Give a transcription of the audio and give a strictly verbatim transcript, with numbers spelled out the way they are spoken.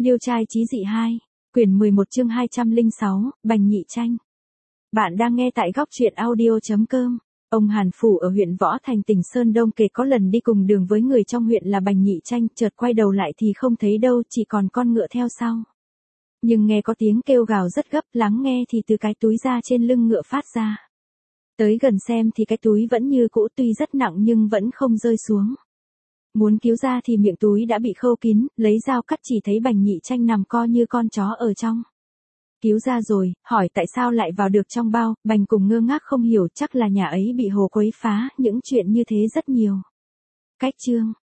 Liêu trai chí dị hai, quyển mười một chương hai trăm lẻ sáu, Bành Nhị Tranh. Bạn đang nghe tại góc truyện audio chấm com. Ông Hàn Phủ ở huyện Võ Thành tỉnh Sơn Đông kể có lần đi cùng đường với người trong huyện là Bành Nhị Tranh, chợt quay đầu lại thì không thấy đâu, chỉ còn con ngựa theo sau. Nhưng nghe có tiếng kêu gào rất gấp, lắng nghe thì từ cái túi da trên lưng ngựa phát ra. Tới gần xem thì cái túi vẫn như cũ, tuy rất nặng nhưng vẫn không rơi xuống. Muốn cứu ra thì miệng túi đã bị khâu kín, lấy dao cắt chỉ thấy Bành Nhị Tranh nằm co như con chó ở trong. Cứu ra rồi, hỏi tại sao lại vào được trong bao, Bành cùng ngơ ngác không hiểu, chắc là nhà ấy bị hồ quấy phá, những chuyện như thế rất nhiều. Cách chương,